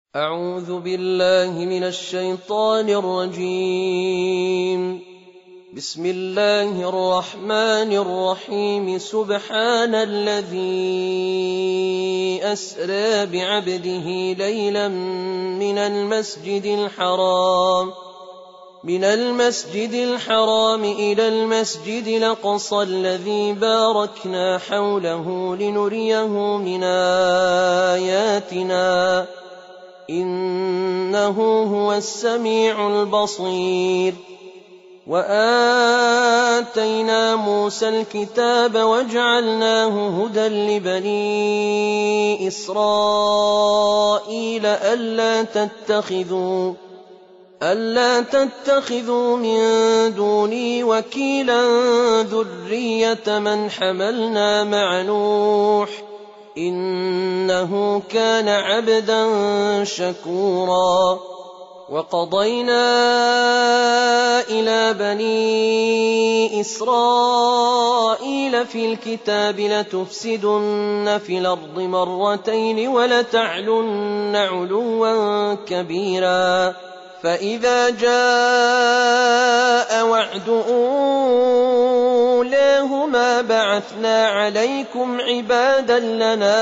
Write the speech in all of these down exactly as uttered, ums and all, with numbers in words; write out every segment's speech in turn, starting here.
أعوذ بالله من الشيطان الرجيم. بسم الله الرحمن الرحيم. سبحان الذي أسرى بعبده ليلا من المسجد الحرام من المسجد الحرام إلى المسجد الأقصى الذي باركنا حوله لنريه من آياتنا إنه هو السميع البصير. وآتينا موسى الكتاب وجعلناه هدى لبني إسرائيل ألا تتخذوا ألا تتخذوا من دوني وكيلا ذرية من حملنا مع نوح إنه كان عبدا شكورا. وقضينا إلى بني إسرائيل في الكتاب لتفسدن في الأرض مرتين ولتعلن علوا كبيرا. فإذا جاء وعد أولاهما بعثنا عليكم عبادا لنا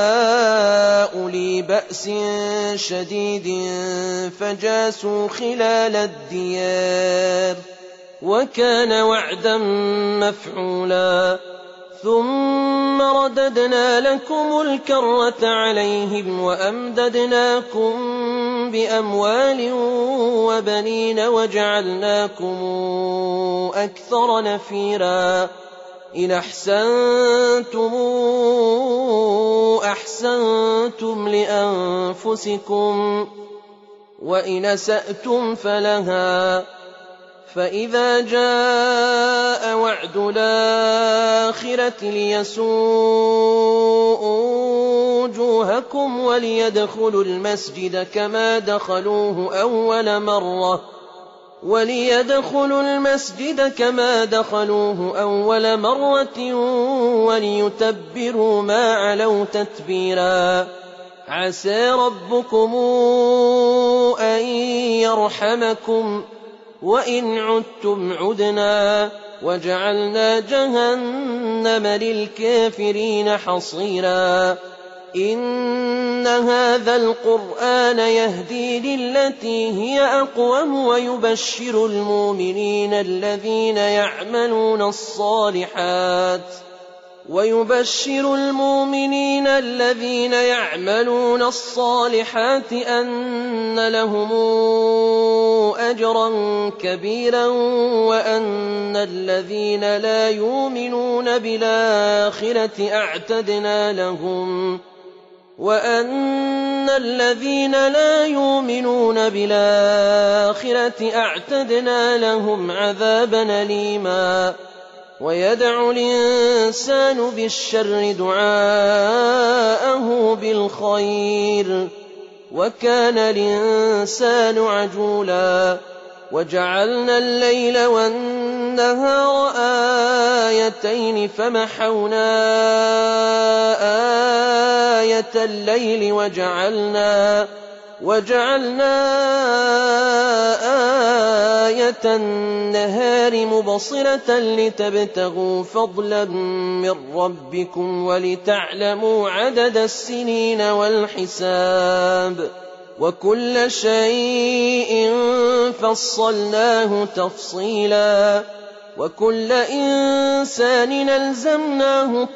أولي بأس شديد فجاسوا خلال الديار وكان وعدا مفعولا. ثم رددنا لكم الكرة عليهم وأمددناكم بأموال وبنين وجعلناكم أكثر نفيرا. إن أحسنتم أحسنتم لأنفسكم وإن أسأتم فلها. فإذا جاء وعد الآخرة ليسوءوا وجوهكم وليدخلوا المسجد كما دخلوه أول مرة وليدخلوا المسجد كما دخلوه أول مرة وليتبروا ما علوا تتبيرا. عسى ربكم أن يرحمكم وإن عدتم عدنا وجعلنا جهنم للكافرين حصيرا. إن هذا القرآن يهدي للتي هي أقوم ويبشر المؤمنين الذين يعملون الصالحات ويبشر المؤمنين الذين يعملون الصالحات أن لهم أجرا كبيرا وأن الذين لا يؤمنون بالآخرة أعتدنا لهم وأن الذين لا يؤمنون بالآخرة أعتدنا لهم عذابا أليما. ويدعو الإنسان بالشر دعاءه بالخير وكان الإنسان عجولا. وجعلنا الليل والنهار آيتين فمحونا آية الليل وجعلنا وجعلنا آية النهار مبصرة لتبتغوا فضلا من ربكم ولتعلموا عدد السنين والحساب وكل شيء فصلناه تفصيلا. وكل إنسان ألزمناه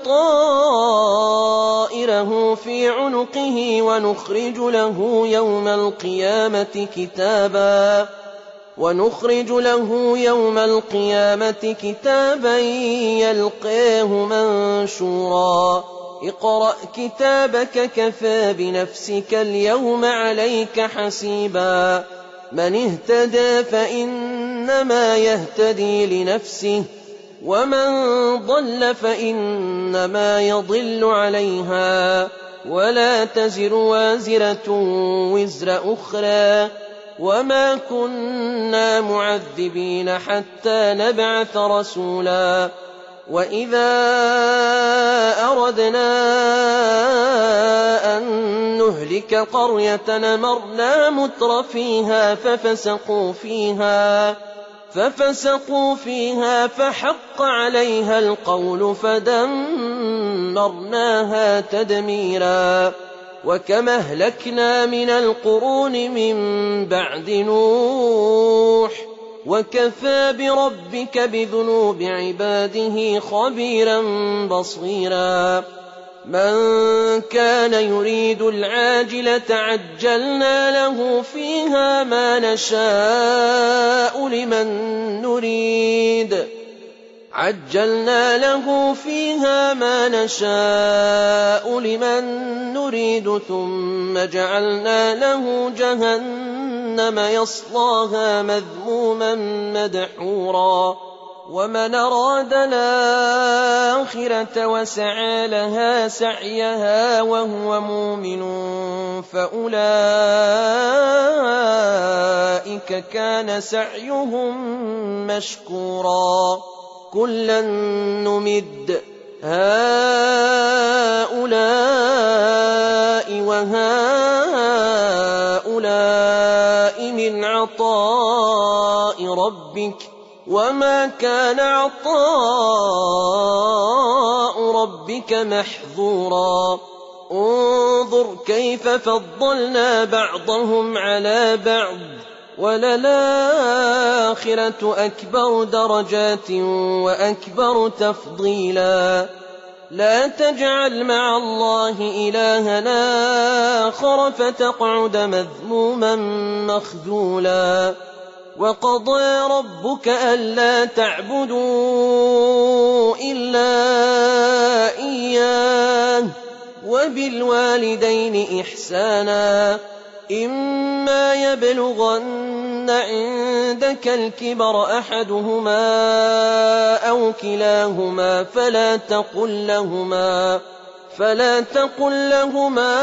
طائره في عنقه ونخرج له يوم القيامة كتابا ونخرج له يوم القيامة كتابا يلقاه منشورا. اقرأ كتابك كفى بنفسك اليوم عليك حسيبا. من اهتدى فإنما يهتدي لنفسه ومن ضل فإنما يضل عليها ولا تزر وازرة وزر أخرى وما كنا معذبين حتى نبعث رسولا. وَإِذَا أَرَدْنَا أَن نُّهْلِكَ قَرْيَةً أَمَرْنَا مُتْرَفِيهَا فَفَسَقُوا فِيهَا فَفَسَقُوا فِيهَا فَحَقَّ عَلَيْهَا الْقَوْلُ فَدَمَّرْنَاهَا تَدْمِيرًا. وَكَمْ أَهْلَكْنَا مِنَ الْقُرُونِ مِن بَعْدِ نُوحٍ ۗ وَكَفَىٰ بِرَبِّكَ بِذُنُوبِ عِبَادِهِ خَبِيرًا بَصِيرًا. مَن كَانَ يُرِيدُ الْعَاجِلَةَ عَجَّلْنَا لَهُ فِيهَا مَا نَشَاءُ لِمَن نُّرِيدُ عَجَّلْنَا لَهُ فِيهَا مَا نَشَاءُ لِمَن نُّرِيدُ ثُمَّ جَعَلْنَا لَهُ جَهَنَّمَ يَصْلَاهَا مَذْمُومًا مَّدْحُورًا. وَمَنْ أَرَادَ الْآخِرَةَ وَسَعَىٰ لَهَا سَعْيَهَا وَهُوَ مُؤْمِنٌ فَأُولَٰئِكَ كَانَ سَعْيُهُم مَّشْكُورًا. كُلًّا نُّمِدُّ هَٰؤُلَاءِ وَهَٰؤُلَاءِ مِنْ عَطَاءِ رَبِّكَ ۚ وَمَا كَانَ عَطَاءُ رَبِّكَ مَحْظُورًا. انظُرْ كَيْفَ فَضَّلْنَا بَعْضَهُمْ عَلَىٰ بَعْضٍ ۚ وَلَلْآخِرَةُ أَكْبَرُ دَرَجَاتٍ وَأَكْبَرُ تَفْضِيلًا. لَا تَجْعَلْ مَعَ اللَّهِ إِلَٰهًا آخَرَ فَتَقْعُدَ مَذْمُومًا مَّخْذُولًا. وَقَضَىٰ رَبُّكَ أَلَّا تَعْبُدُوا إِلَّا إِيَّاهُ وَبِالْوَالِدَيْنِ إِحْسَانًا. إِمَّا يَبْلُغَنَّ عِندَكَ الْكِبَرَ أَحَدُهُمَا أَوْ كِلَاهُمَا فَلَا تَقُل لَّهُمَا فلا تقل لهما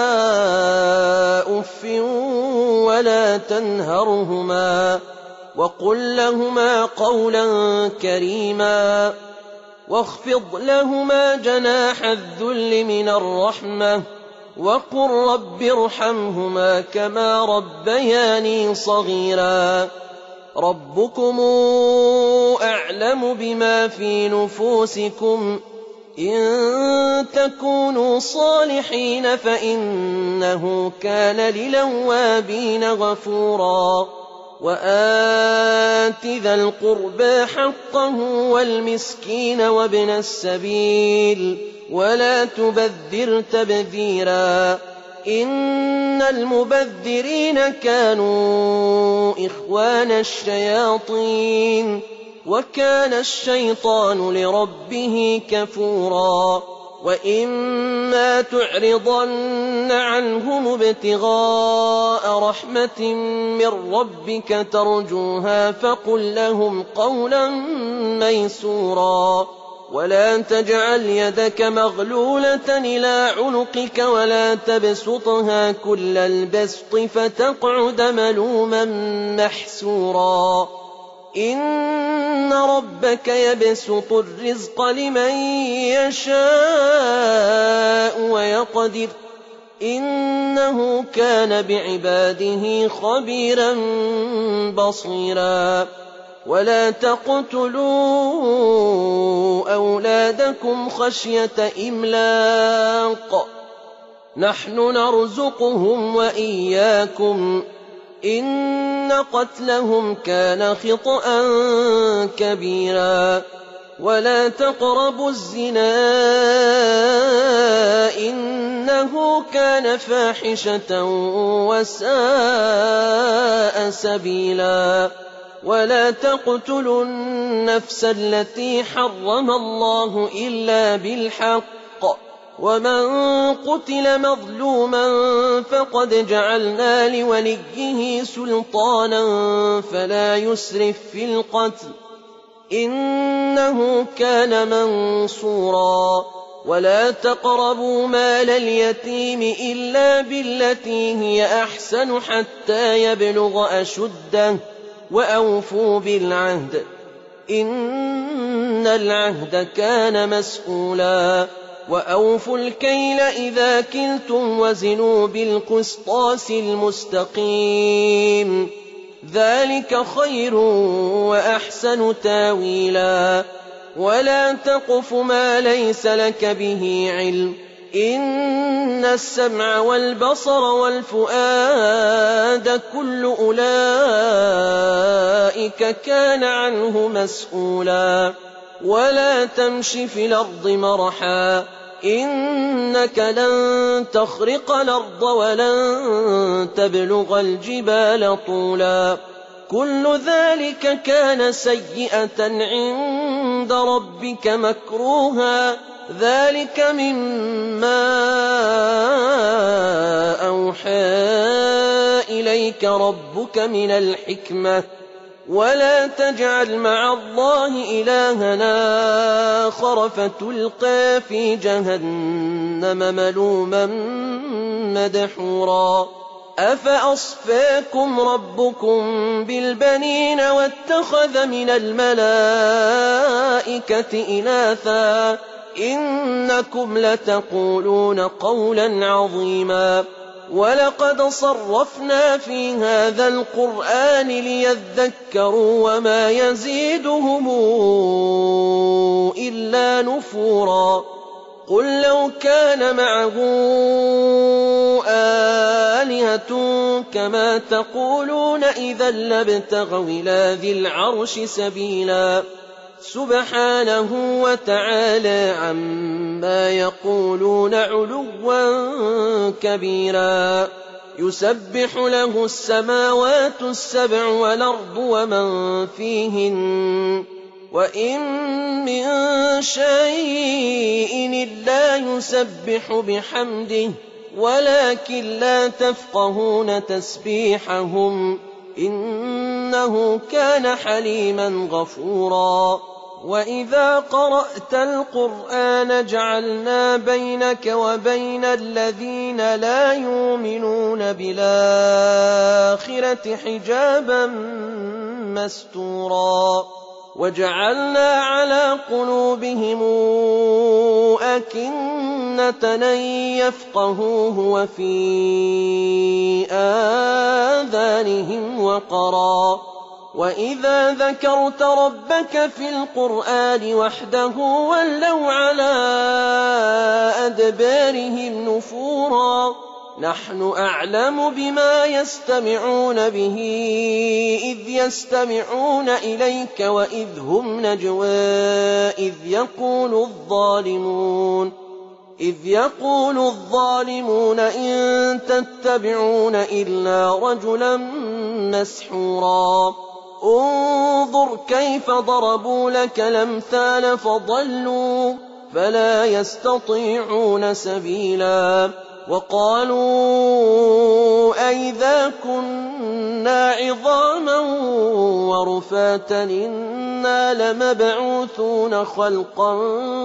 أُفٍّ ولا تنهرهما، وقل لهما قولا كريما، واخفض لهما جناح الذل من الرحمة، وقل رب ارحمهما كما ربياني صغيرا. ربكم أعلم بما في نفوسكم، إن تكونوا صالحين فإنه كان للأوابين غفورا. وآت ذا القربى حقه والمسكين وابن السبيل ولا تبذر تبذيرا، إن المبذرين كانوا إخوان الشياطين وكان الشيطان لربه كفورا. وإما تعرضن عنهم ابتغاء رحمة من ربك ترجوها فقل لهم قولا ميسورا. ولا تجعل يدك مغلولة إلى عنقك ولا تبسطها كل البسط فتقعد ملوما محسورا. إن ربك يبسط الرزق لمن يشاء ويقدر، إنه كان بعباده خبيرا بصيرا. ولا تقتلوا أولادكم خشية إملاق، نحن نرزقهم وإياكم، إن قتلهم كان خطأ كبيرا. ولا تقربوا الزنا إنه كان فاحشة وساء سبيلا. ولا تقتلوا النفس التي حرم الله إلا بالحق، ومن قتل مظلوما فقد جعلنا لوليه سلطانا فلا يسرف في القتل، إنه كان منصورا. ولا تقربوا مال اليتيم إلا بالتي هي أحسن حتى يبلغ أشده، وأوفوا بالعهد، إن العهد كان مسئولا وأوفوا الكيل إذا كلتم وزنوا بالقسطاس المستقيم ذلك خير وأحسن تاويلا ولا تقف ما ليس لك به علم إن السمع والبصر والفؤاد كل أولئك كان عنه مسؤولا ولا تمش في الأرض مرحا إنك لن تخرق الأرض ولن تبلغ الجبال طولا كل ذلك كان سيئة عند ربك مكروها ذلك مما أوحى إليك ربك من الحكمة ولا تجعل مع الله إلهنا آخر فتلقى في جهنم ملوما مدحورا أفأصفاكم ربكم بالبنين واتخذ من الملائكة إناثا إنكم لتقولون قولا عظيما ولقد صرفنا في هذا القرآن ليذكروا وما يزيدهم إلا نفورا قل لو كان معه آلهة كما تقولون إذا لابتغوا إلى ذي العرش سبيلا سبحانه وتعالى عما يقولون علوا كبيرا يسبح له السماوات السبع والأرض ومن فيهن وإن من شيء إلا يسبح بحمده ولكن لا تفقهون تسبيحهم إنه كان حليما غفورا وإذا قرأت القرآن جعلنا بينك وبين الذين لا يؤمنون بالآخرة حجابا مستورا وجعلنا على قلوبهم أكنة أن يفقهوه وفي آذانهم وقرا وإذا ذكرت ربك في القرآن وحده ولوا على أدبارهم نفورا نحن أعلم بما يستمعون به إذ يستمعون إليك وإذ هم نجوى إذ يقول الظالمون إذ يقول الظالمون إن تتبعون إلا رجلا مسحورا انظر كيف ضربوا لك الأمثال فضلوا فلا يستطيعون سبيلا وقالوا أئذا كنا عظاما ورفاتا إنا لمبعوثون خلقا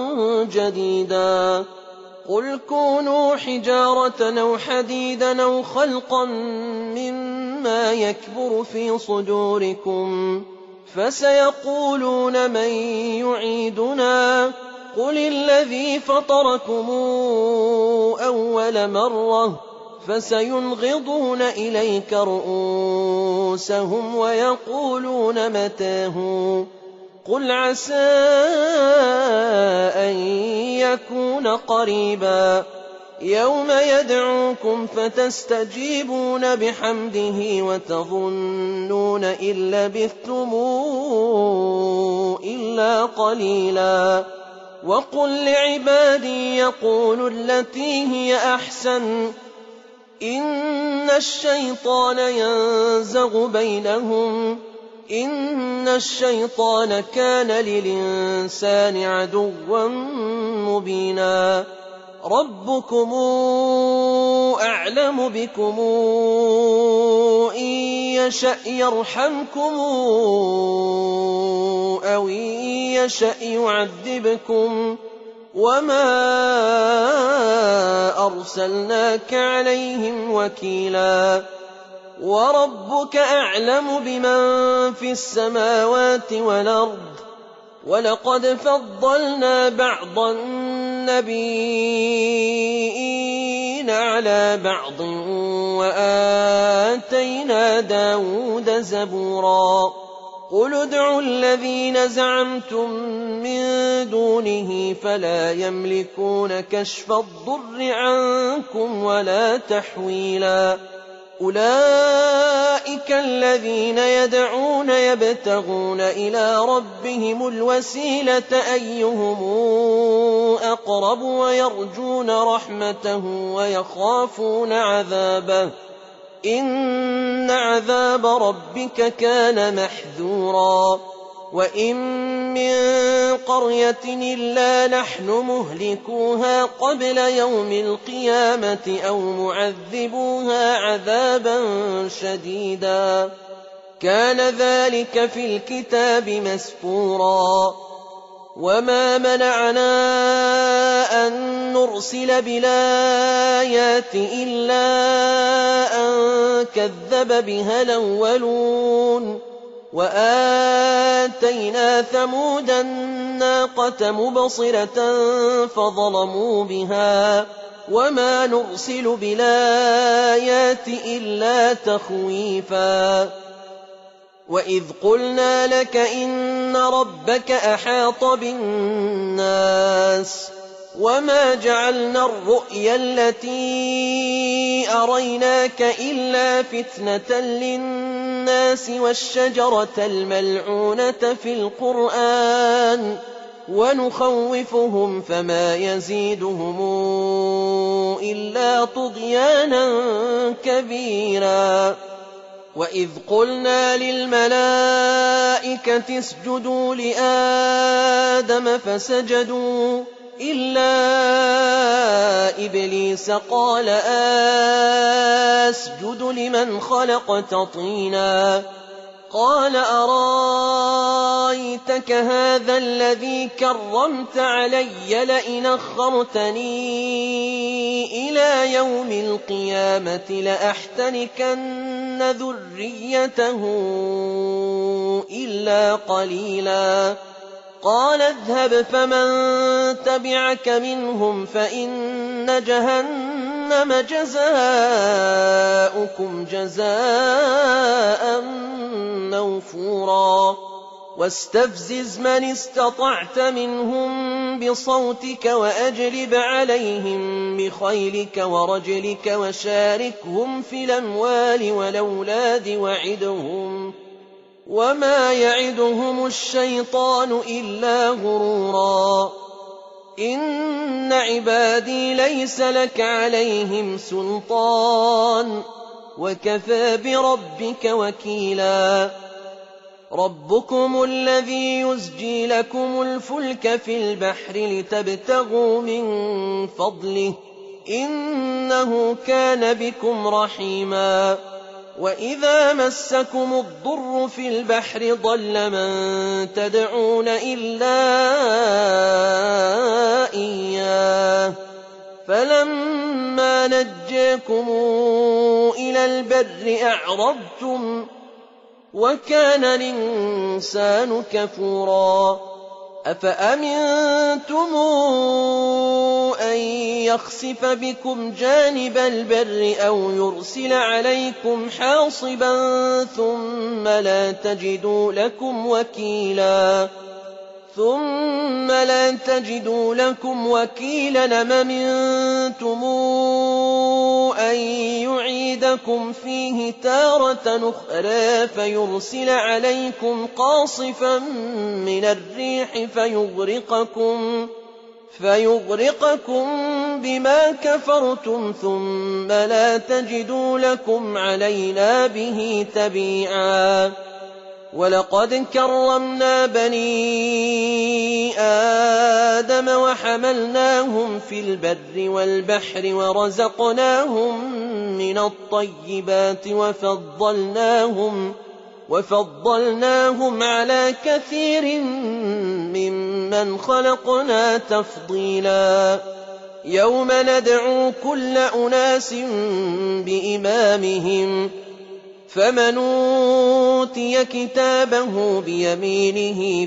جديدا قل كونوا حجارة أو حديدا أو خلقا مما يكبر في صدوركم فسيقولون من يعيدنا قل الذي فطركم أول مرة فسينغضون إليك رؤوسهم ويقولون متاه قل عسى أن يكون قريبا يوم يدعوكم فتستجيبون بحمده وتظنون إن لبثتم إلا قليلا وقل لعبادي يقولوا التي هي أحسن إن الشيطان ينزغ بينهم إن الشيطان كان للإنسان عدوا مبينا ربكم أعلم بكم إن يشأ يرحمكم أو إن يشأ يعذبكم وما أرسلناك عليهم وكيلا وربك أعلم بمن في السماوات والأرض وَلَقَدْ فَضَّلْنَا بَعْضَ النَّبِيِّينَ عَلَىٰ بَعْضٍ وَآتَيْنَا دَاوُودَ زَبُورًا قُلِ ادْعُوا الَّذِينَ زَعَمْتُم مِّن دُونِهِ فَلَا يَمْلِكُونَ كَشْفَ الضُّرِّ عَنكُمْ وَلَا تَحْوِيلًا أُولَٰئِكَ الَّذِينَ يَدْعُونَ يَبْتَغُونَ إِلَىٰ رَبِّهِمُ الْوَسِيلَةَ أَيُّهُمْ أَقْرَبُ وَيَرْجُونَ رَحْمَتَهُ وَيَخَافُونَ عَذَابَهُ إِنَّ عَذَابَ رَبِّكَ كَانَ مَحْذُورًا وَإِن مِّن قَرْيَةٍ إِلَّا نَحْنُ مُهْلِكُوهَا قَبْلَ يَوْمِ الْقِيَامَةِ أَوْ مُعَذِّبُوهَا عَذَابًا شَدِيدًا كَانَ ذَلِكَ فِي الْكِتَابِ مَسْطُورًا وَمَا مَنَعَنَا أَن نُّرْسِلَ بِالْآيَاتِ إِلَّا أَن كَذَّبَ بِهَا الْأَوَّلُونَ وَآتَيْنَا ثَمُودَ النَّاقَةَ مُبْصِرَةً فَظَلَمُوا بِهَا وَمَا نُرْسِلُ بِالْآيَاتِ إِلَّا تَخْوِيفًا وَإِذْ قُلْنَا لَكَ إِنَّ رَبَّكَ أَحَاطَ بِالنَّاسِ وَمَا جَعَلْنَا الرُّؤْيَا الَّتِي أَرَيْنَاكَ إِلَّا فِتْنَةً لِّلنَّاسِ وَالشَّجَرَةَ الْمَلْعُونَةَ فِي الْقُرْآنِ وَنُخَوِّفُهُمْ فَمَا يَزِيدُهُمْ إِلَّا طُغْيَانًا كَبِيرًا وَإِذْ قُلْنَا لِلْمَلَائِكَةِ اسْجُدُوا لِآدَمَ فَسَجَدُوا إِلَّا إِبْلِيسَ قَالَ أَسْجُدُ لِمَنْ خَلَقْتَ طِينًا قَالَ أَرَأَيْتَكَ هَٰذَا الَّذِي كَرَّمْتَ عَلَيَّ لَئِنْ أَخَّرْتَنِي إِلَىٰ يَوْمِ الْقِيَامَةِ لَأَحْتَنِكَنَّ ذُرِّيَّتَهُ إِلَّا قَلِيلًا قَالَ اذْهَبْ فَمَن تَبِعَكَ مِنْهُمْ فَإِنَّ جَهَنَّمَ جَزَاؤُكُمْ جَزَاءً مَّوْفُورًا وَاسْتَفْزِزْ مَنِ اسْتَطَعْتَ مِنْهُم بِصَوْتِكَ وَأَجْلِبْ عَلَيْهِم بِخَيْلِكَ وَرَجِلِكَ وَشَارِكْهُمْ فِي الْأَمْوَالِ وَالْأَوْلَادِ وَعِدْهُمْ وَمَا يَعِدُهُمُ الشَّيْطَانُ إِلَّا غُرُورًا إِنَّ عِبَادِي لَيْسَ لَكَ عَلَيْهِمْ سُلْطَانٌ وَكَفَىٰ بِرَبِّكَ وَكِيلًا رَبُّكُمُ الَّذِي يُزْجِي لَكُمُ الْفُلْكَ فِي الْبَحْرِ لِتَبْتَغُوا مِن فَضْلِهِ إِنَّهُ كَانَ بِكُمْ رَحِيمًا وَإِذَا مَسَّكُمُ الضُّرُّ فِي الْبَحْرِ ضَلَّ مَن تَدْعُونَ إِلَّا إِيَّاهُ فَلَمَّا نَجَّاكُمْ إِلَى الْبَرِّ أَعْرَضْتُمْ وَكَانَ الْإِنسَانُ كَفُورًا أَفَأَمِنتُمْ أَن يَخْسِفَ بِكُمْ جَانِبَ الْبَرِّ أَوْ يُرْسِلَ عَلَيْكُمْ حَاصِبًا ثُمَّ لَا تَجِدُوا لَكُمْ وَكِيلًا ثُمَّ لَا تَجِدُوا لَكُمْ وَكِيلًا أَمْ أَمِنتُمْ أَن يُعِيدَكُمْ فِيهِ تَارَةً أُخْرَىٰ فَيُرْسِلَ عَلَيْكُمْ قَاصِفًا مِّنَ الرِّيحِ فَيُغْرِقَكُم فَيُغْرِقَكُم بِمَا كَفَرْتُمْ ثُمَّ لَا تَجِدُوا لَكُمْ عَلَيْنَا بِهِ تَبِيعًا وَلَقَدْ كَرَّمْنَا بَنِي آدَمَ وَحَمَلْنَاهُمْ فِي الْبَرِّ وَالْبَحْرِ وَرَزَقْنَاهُم مِّنَ الطَّيِّبَاتِ وَفَضَّلْنَاهُمْ وَفَضَّلْنَاهُمْ عَلَىٰ كَثِيرٍ مِّمَّنْ خَلَقْنَا تَفْضِيلًا يَوْمَ نَدْعُو كُلَّ أُنَاسٍ بِإِمَامِهِمْ فمن أوتي كتابه بيمينه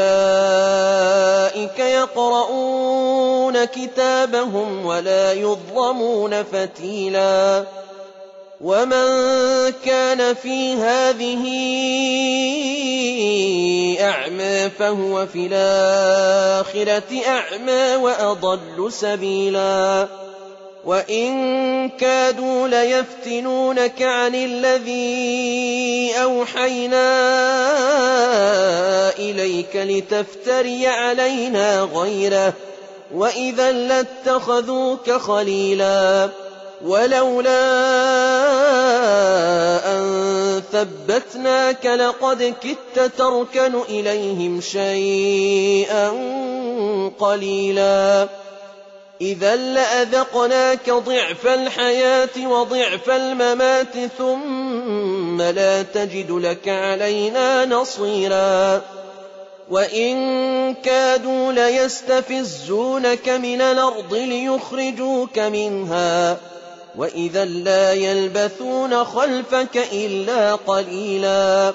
فأولئك يقرؤون كتابهم ولا يظلمون فتيلا ومن كان في هذه أعمى فهو في الآخرة أعمى وأضل سبيلا وإن كادوا ليفتنونك عن الذي أوحينا إليك لتفتري علينا غيره وإذا لاتخذوك خليلا ولولا أن ثبتناك لقد كدت تركن إليهم شيئا قليلا إذا لأذقناك ضعف الحياة وضعف الممات ثم لا تجد لك علينا نصيرا وإن كادوا ليستفزونك من الأرض ليخرجوك منها وإذا لا يلبثون خلفك إلا قليلا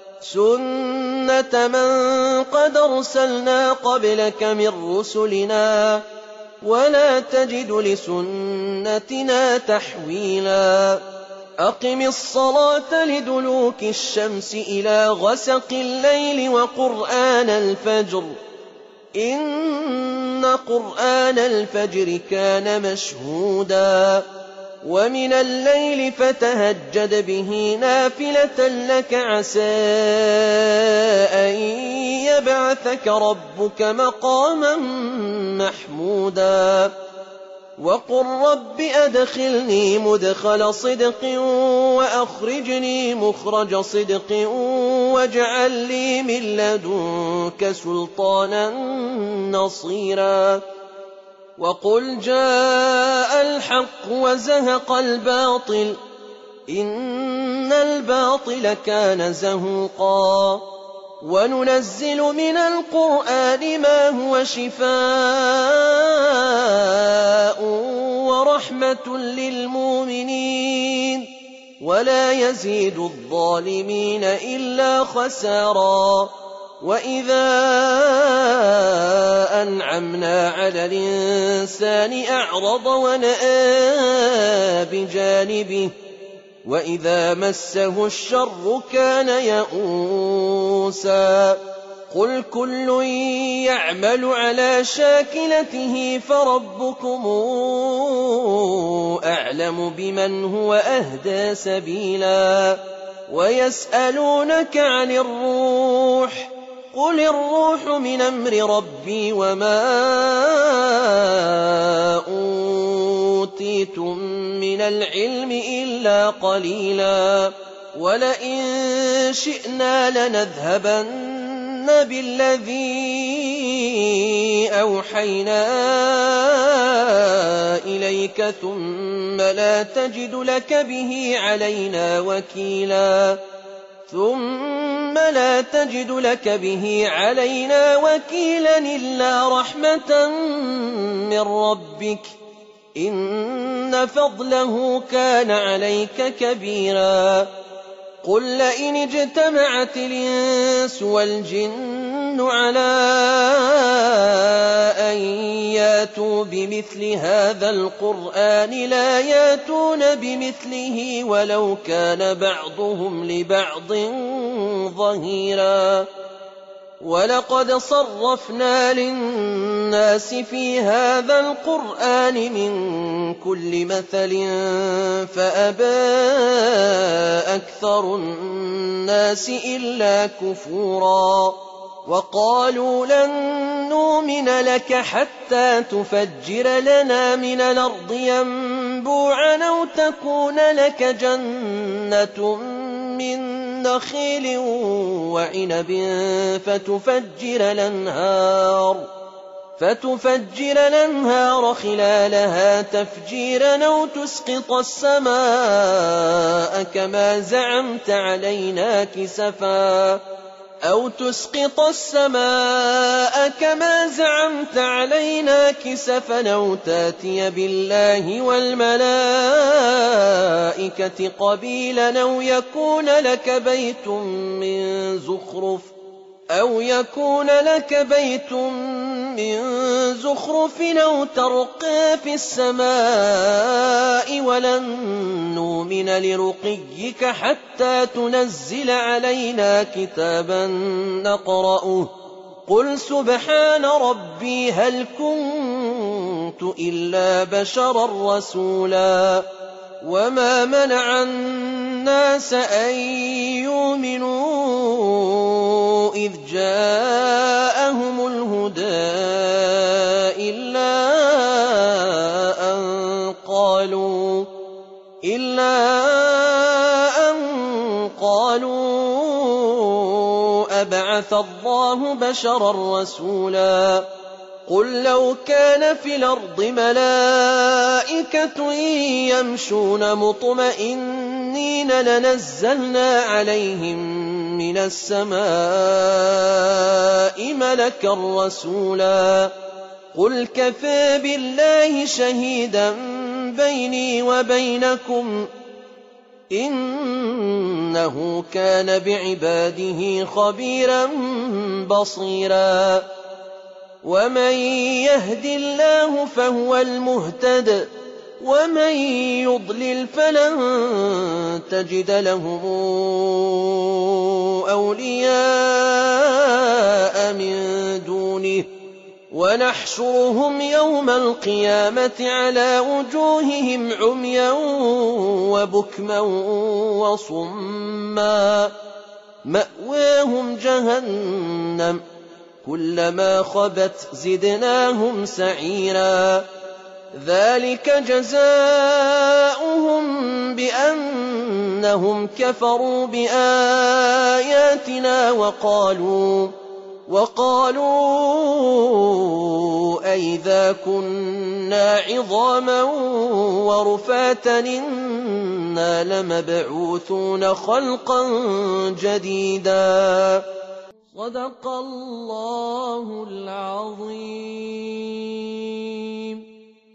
سنة من قد أرسلنا قبلك من رسلنا ولا تجد لسنتنا تحويلا أقم الصلاة لدلوك الشمس إلى غسق الليل وقرآن الفجر إن قرآن الفجر كان مشهودا ومن الليل فتهجد به نافلة لك عسى أن يبعثك ربك مقاما محمودا وقل رب أدخلني مدخل صدق وأخرجني مخرج صدق واجعل لي من لدنك سلطانا نصيرا وقل جاء الحق وزهق الباطل إن الباطل كان زهوقا وننزل من القرآن ما هو شفاء ورحمة للمؤمنين ولا يزيد الظالمين إلا خسارا وإذا أنعمنا على الإنسان أعرض ونأى بجانبه وإذا مسه الشر كان يئوسا قل كل يعمل على شاكلته فربكم أعلم بمن هو أهدى سبيلا ويسألونك عن الروح قل الروح من أمر ربي وما أوتيتم من العلم إلا قليلا ولئن شئنا لنذهبن بالذي أوحينا إليك ثم لا تجد لك به علينا وكيلا ثم لا تجد لك به علينا وكيلا إلا رحمة من ربك إن فضله كان عليك كبيرا قل لئن اجتمعت الإنس والجن على أن ياتوا بمثل هذا القرآن لا ياتون بمثله ولو كان بعضهم لبعض ظهيرا ولقد صرفنا للناس في هذا القرآن من كل مثل فأبى أكثر الناس إلا كفورا وقالوا لن نؤمن لك حتى تفجر لنا من الأرض ينبوعا أو تكون لك جنة من نخيل وعنب فتفجر الأنهار فتفجر الأنهار خلالها تفجيرا أو تسقط السماء كما زعمت علينا كسفا أَوْ تُسْقِطَ السَّمَاءَ كَمَا زَعَمْتَ عَلَيْنَا كِسَفًا أَوْ تَأْتِيَ بِاللَّهِ وَالْمَلَائِكَةِ قَبِيلًا أَوْ يَكُونَ لَكَ بَيْتٌ مِّن زُخْرُفٍ أَوْ يَكُونَ لَكَ بَيْتٌ مِّن زُخْرُفٍ أَوْ تَرْقَىٰ فِي السَّمَاءِ وَلَن نُّؤْمِنَ لِرُقِيِّكَ حَتَّىٰ تُنَزِّلَ عَلَيْنَا كِتَابًا نَّقْرَؤُهُ قُلْ سُبْحَانَ رَبِّي هَلْ كُنتُ إِلَّا بَشَرًا رَّسُولًا وَمَا مَنَعَ النَّاسَ أَن يُؤْمِنُوا إِذْ جَاءَهُمُ الْهُدَىٰ إِلَّا أَن قَالُوا إِلَّا أَن قَالُوا أَبَعَثَ اللَّهُ بَشَرًا رَّسُولًا قُل لَّوْ كَانَ فِي الْأَرْضِ مَلَائِكَةٌ يَمْشُونَ مُطْمَئِنِّينَ لَنَزَّلْنَا عَلَيْهِم مِّنَ السَّمَاءِ مَلَكًا رَّسُولًا قُلْ كَفَىٰ بِاللَّهِ شَهِيدًا بَيْنِي وَبَيْنَكُمْ ۚ إِنَّهُ كَانَ بِعِبَادِهِ خَبِيرًا بَصِيرًا وَمَن يَهْدِ اللَّهُ فَهُوَ الْمُهْتَدِ وَمَن يُضْلِلْ فَلَن تَجِدَ لَهُمْ أَوْلِيَاءَ مِن دُونِهِ وَنَحْشُرُهُمْ يَوْمَ الْقِيَامَةِ عَلَىٰ وُجُوهِهِمْ عُمْيًا وَبُكْمًا وَصُمًّا مَّأْوَاهُمْ جَهَنَّمُ كُلَّمَا خَبَتْ زِدْنَاهُمْ سَعِيرًا ذَٰلِكَ جَزَاؤُهُم بِأَنَّهُمْ كَفَرُوا بِآيَاتِنَا وَقَالُوا وَقَالُوا أَإِذَا كُنَّا عِظَامًا وَرُفَاتًا إِنَّا لَمَبْعُوثُونَ خَلْقًا جَدِيدًا صدق الله العظيم.